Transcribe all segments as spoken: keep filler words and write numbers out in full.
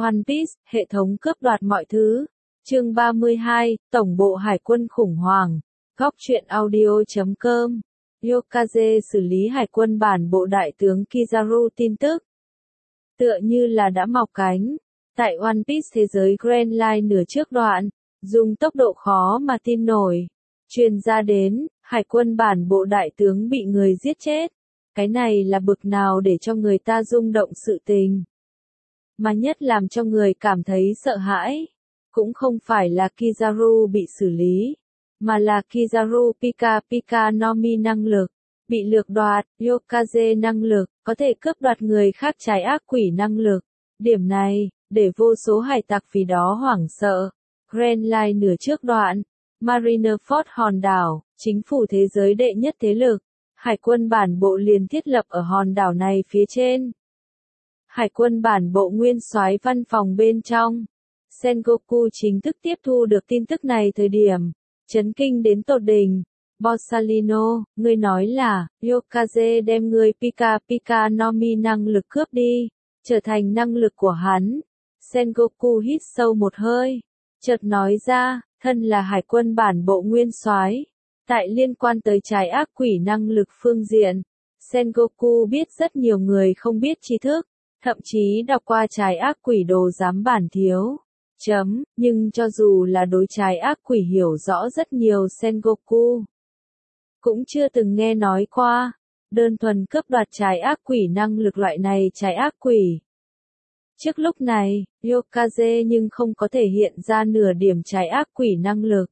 One Piece, hệ thống cướp đoạt mọi thứ. Chương ba mươi hai, Tổng bộ Hải quân khủng hoảng. Góc truyện audio chấm com. Yokaze xử lý hải quân bản bộ đại tướng Kizaru tin tức. Tựa như là đã mọc cánh. Tại One Piece thế giới Grand Line nửa trước đoạn, dùng tốc độ khó mà tin nổi. Truyền ra đến, hải quân bản bộ đại tướng bị người giết chết. Cái này là bực nào để cho người ta rung động sự tình. Mà nhất làm cho người cảm thấy sợ hãi, cũng không phải là Kizaru bị xử lý, mà là Kizaru Pika Pika no Mi năng lực, bị lược đoạt, Yokaze năng lực, có thể cướp đoạt người khác trái ác quỷ năng lực. Điểm này, để vô số hải tặc vì đó hoảng sợ. Grand Line nửa trước đoạn, Marineford hòn đảo, chính phủ thế giới đệ nhất thế lực, hải quân bản bộ liền thiết lập ở hòn đảo này phía trên. Hải quân bản bộ nguyên soái văn phòng bên trong. Sengoku chính thức tiếp thu được tin tức này thời điểm, chấn kinh đến tột đỉnh. Borsalino, ngươi nói là, Yokaze đem ngươi Pika Pika no Mi năng lực cướp đi, trở thành năng lực của hắn. Sengoku hít sâu một hơi, chợt nói ra, thân là hải quân bản bộ nguyên soái, tại liên quan tới trái ác quỷ năng lực phương diện, Sengoku biết rất nhiều người không biết tri thức, thậm chí đọc qua trái ác quỷ đồ giám bản thiếu. Chấm, nhưng cho dù là đối trái ác quỷ hiểu rõ rất nhiều Sengoku, cũng chưa từng nghe nói qua, đơn thuần cướp đoạt trái ác quỷ năng lực loại này trái ác quỷ. Trước lúc này, Yokaze nhưng không có thể hiện ra nửa điểm trái ác quỷ năng lực.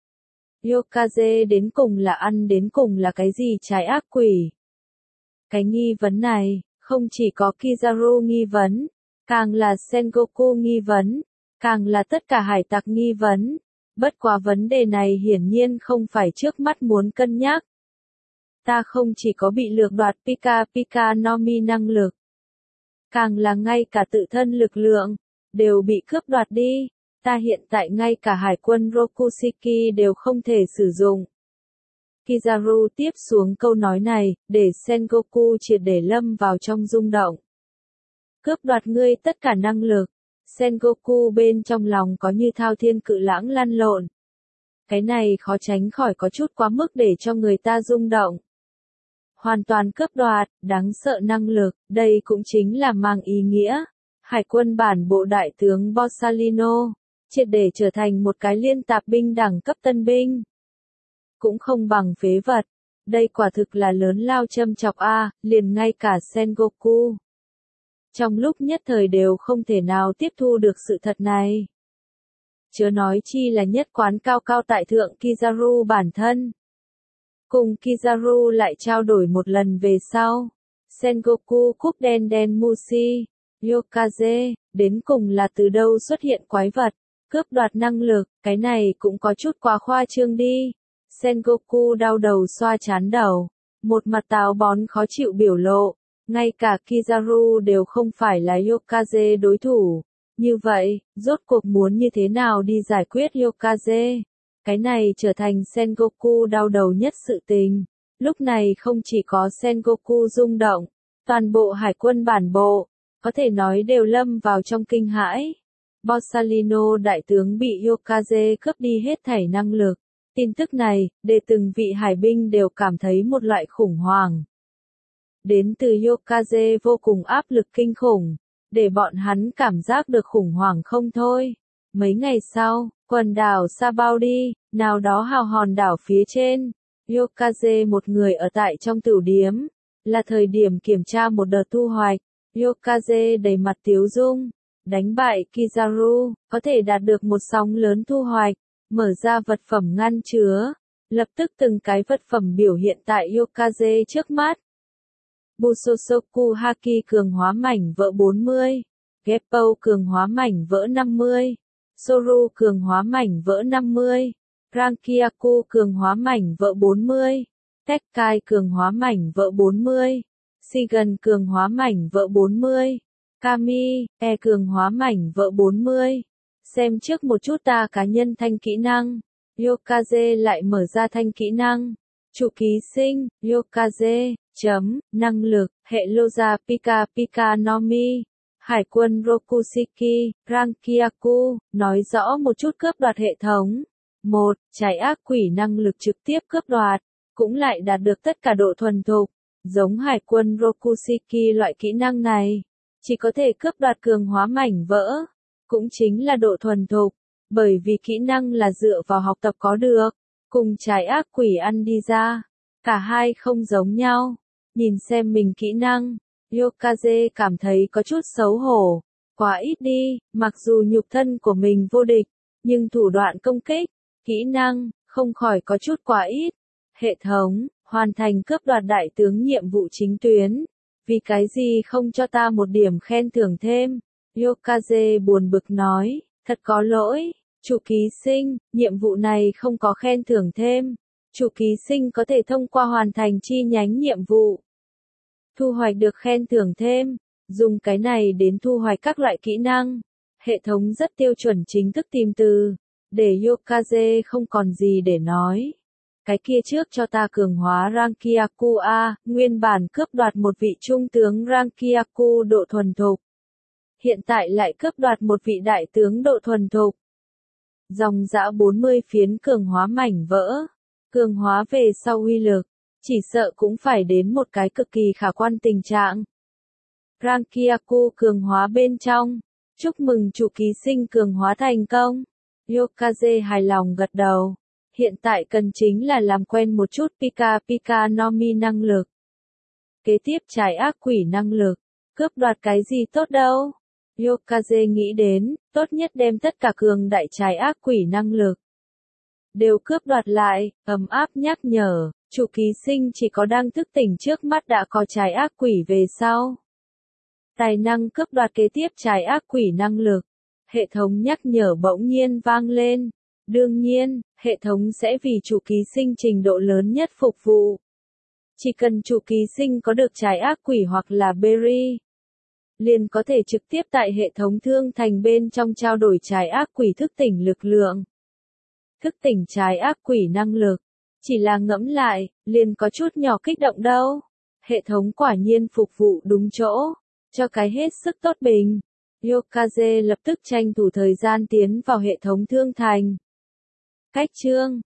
Yokaze đến cùng là ăn đến cùng là cái gì trái ác quỷ? Cái nghi vấn này, không chỉ có Kizaru nghi vấn, càng là Sengoku nghi vấn, càng là tất cả hải tặc nghi vấn. Bất quá vấn đề này hiển nhiên không phải trước mắt muốn cân nhắc. Ta không chỉ có bị lược đoạt Pika Pika no Mi năng lực, càng là ngay cả tự thân lực lượng, đều bị cướp đoạt đi. Ta hiện tại ngay cả hải quân Rokushiki đều không thể sử dụng. Kizaru tiếp xuống câu nói này, để Sengoku triệt để lâm vào trong rung động. Cướp đoạt ngươi tất cả năng lực. Sengoku bên trong lòng có như thao thiên cự lãng lăn lộn. Cái này khó tránh khỏi có chút quá mức để cho người ta rung động. Hoàn toàn cướp đoạt, đáng sợ năng lực, đây cũng chính là mang ý nghĩa. Hải quân bản bộ đại tướng Borsalino, triệt để trở thành một cái liên tạp binh đẳng cấp tân binh. Cũng không bằng phế vật. Đây quả thực là lớn lao châm chọc a, liền ngay cả Sengoku. Trong lúc nhất thời đều không thể nào tiếp thu được sự thật này. Chớ nói chi là nhất quán cao cao tại thượng Kizaru bản thân. Cùng Kizaru lại trao đổi một lần về sau. Sengoku cúp đen đen Mushi, Yokaze, đến cùng là từ đâu xuất hiện quái vật, cướp đoạt năng lực, cái này cũng có chút quá khoa trương đi. Sengoku đau đầu xoa chán đầu, một mặt táo bón khó chịu biểu lộ. Ngay cả Kizaru đều không phải là Yokaze đối thủ. Như vậy, rốt cuộc muốn như thế nào đi giải quyết Yokaze? Cái này trở thành Sengoku đau đầu nhất sự tình. Lúc này không chỉ có Sengoku rung động, toàn bộ hải quân bản bộ, có thể nói đều lâm vào trong kinh hãi. Borsalino đại tướng bị Yokaze cướp đi hết thảy năng lực. Tin tức này, để từng vị hải binh đều cảm thấy một loại khủng hoảng. Đến từ Yokaze vô cùng áp lực kinh khủng, để bọn hắn cảm giác được khủng hoảng không thôi. Mấy ngày sau, quần đảo Sabaudi, nào đó hào hòn đảo phía trên, Yokaze một người ở tại trong tửu điếm, là thời điểm kiểm tra một đợt thu hoạch. Yokaze đầy mặt tiếu dung, đánh bại Kizaru, có thể đạt được một sóng lớn thu hoạch, mở ra vật phẩm ngăn chứa, lập tức từng cái vật phẩm biểu hiện tại Yokaze trước mắt. Busosoku Haki cường hóa mảnh vỡ bốn mươi, Geppo cường hóa mảnh vỡ năm mươi, Soru cường hóa mảnh vỡ năm mươi, Rankyaku cường hóa mảnh vỡ bốn mươi, Tekkai cường hóa mảnh vỡ bốn mươi, Shigen cường hóa mảnh vỡ bốn mươi, Kami, E cường hóa mảnh vỡ bốn mươi. Xem trước một chút ta cá nhân thanh kỹ năng. Yokaze lại mở ra thanh kỹ năng. Chủ ký sinh, Yokaze, chấm, năng lực, hệ Loza Pika Pika no Mi. Hải quân Rokushiki, Rankyaku, nói rõ một chút cướp đoạt hệ thống. một. Trái ác quỷ năng lực trực tiếp cướp đoạt, cũng lại đạt được tất cả độ thuần thục. Giống hải quân Rokushiki loại kỹ năng này, chỉ có thể cướp đoạt cường hóa mảnh vỡ, cũng chính là độ thuần thục, bởi vì kỹ năng là dựa vào học tập có được, cùng trái ác quỷ ăn đi ra, cả hai không giống nhau. Nhìn xem mình kỹ năng, Yokaze cảm thấy có chút xấu hổ, quá ít đi, mặc dù nhục thân của mình vô địch, nhưng thủ đoạn công kích, kỹ năng, không khỏi có chút quá ít. Hệ thống, hoàn thành cướp đoạt đại tướng nhiệm vụ chính tuyến, vì cái gì không cho ta một điểm khen thưởng thêm? Yokaze buồn bực nói, thật có lỗi, chủ ký sinh, nhiệm vụ này không có khen thưởng thêm. Chủ ký sinh có thể thông qua hoàn thành chi nhánh nhiệm vụ, thu hoạch được khen thưởng thêm, dùng cái này đến thu hoạch các loại kỹ năng. Hệ thống rất tiêu chuẩn chính thức tìm từ, để Yokaze không còn gì để nói. Cái kia trước cho ta cường hóa Rankyaku A, nguyên bản cướp đoạt một vị trung tướng Rankyaku độ thuần thục. Hiện tại lại cướp đoạt một vị đại tướng độ thuần thục. Dòng dã bốn mươi phiến cường hóa mảnh vỡ, cường hóa về sau uy lực, chỉ sợ cũng phải đến một cái cực kỳ khả quan tình trạng. Rankyaku cường hóa bên trong, chúc mừng chủ ký sinh cường hóa thành công. Yokaze hài lòng gật đầu. Hiện tại cần chính là làm quen một chút Pika Pika no Mi năng lực. Kế tiếp trái ác quỷ năng lực, cướp đoạt cái gì tốt đâu. Yokaze nghĩ đến, tốt nhất đem tất cả cường đại trái ác quỷ năng lực đều cướp đoạt lại, ấm áp nhắc nhở, chủ ký sinh chỉ có đang thức tỉnh trước mắt đã có trái ác quỷ về sau. Tài năng cướp đoạt kế tiếp trái ác quỷ năng lực. Hệ thống nhắc nhở bỗng nhiên vang lên. Đương nhiên, hệ thống sẽ vì chủ ký sinh trình độ lớn nhất phục vụ. Chỉ cần chủ ký sinh có được trái ác quỷ hoặc là berry, liền có thể trực tiếp tại hệ thống thương thành bên trong trao đổi trái ác quỷ thức tỉnh lực lượng. Thức tỉnh trái ác quỷ năng lực, chỉ là ngẫm lại, liền có chút nhỏ kích động đâu. Hệ thống quả nhiên phục vụ đúng chỗ, cho cái hết sức tốt bình. Yokaze lập tức tranh thủ thời gian tiến vào hệ thống thương thành. Cách chương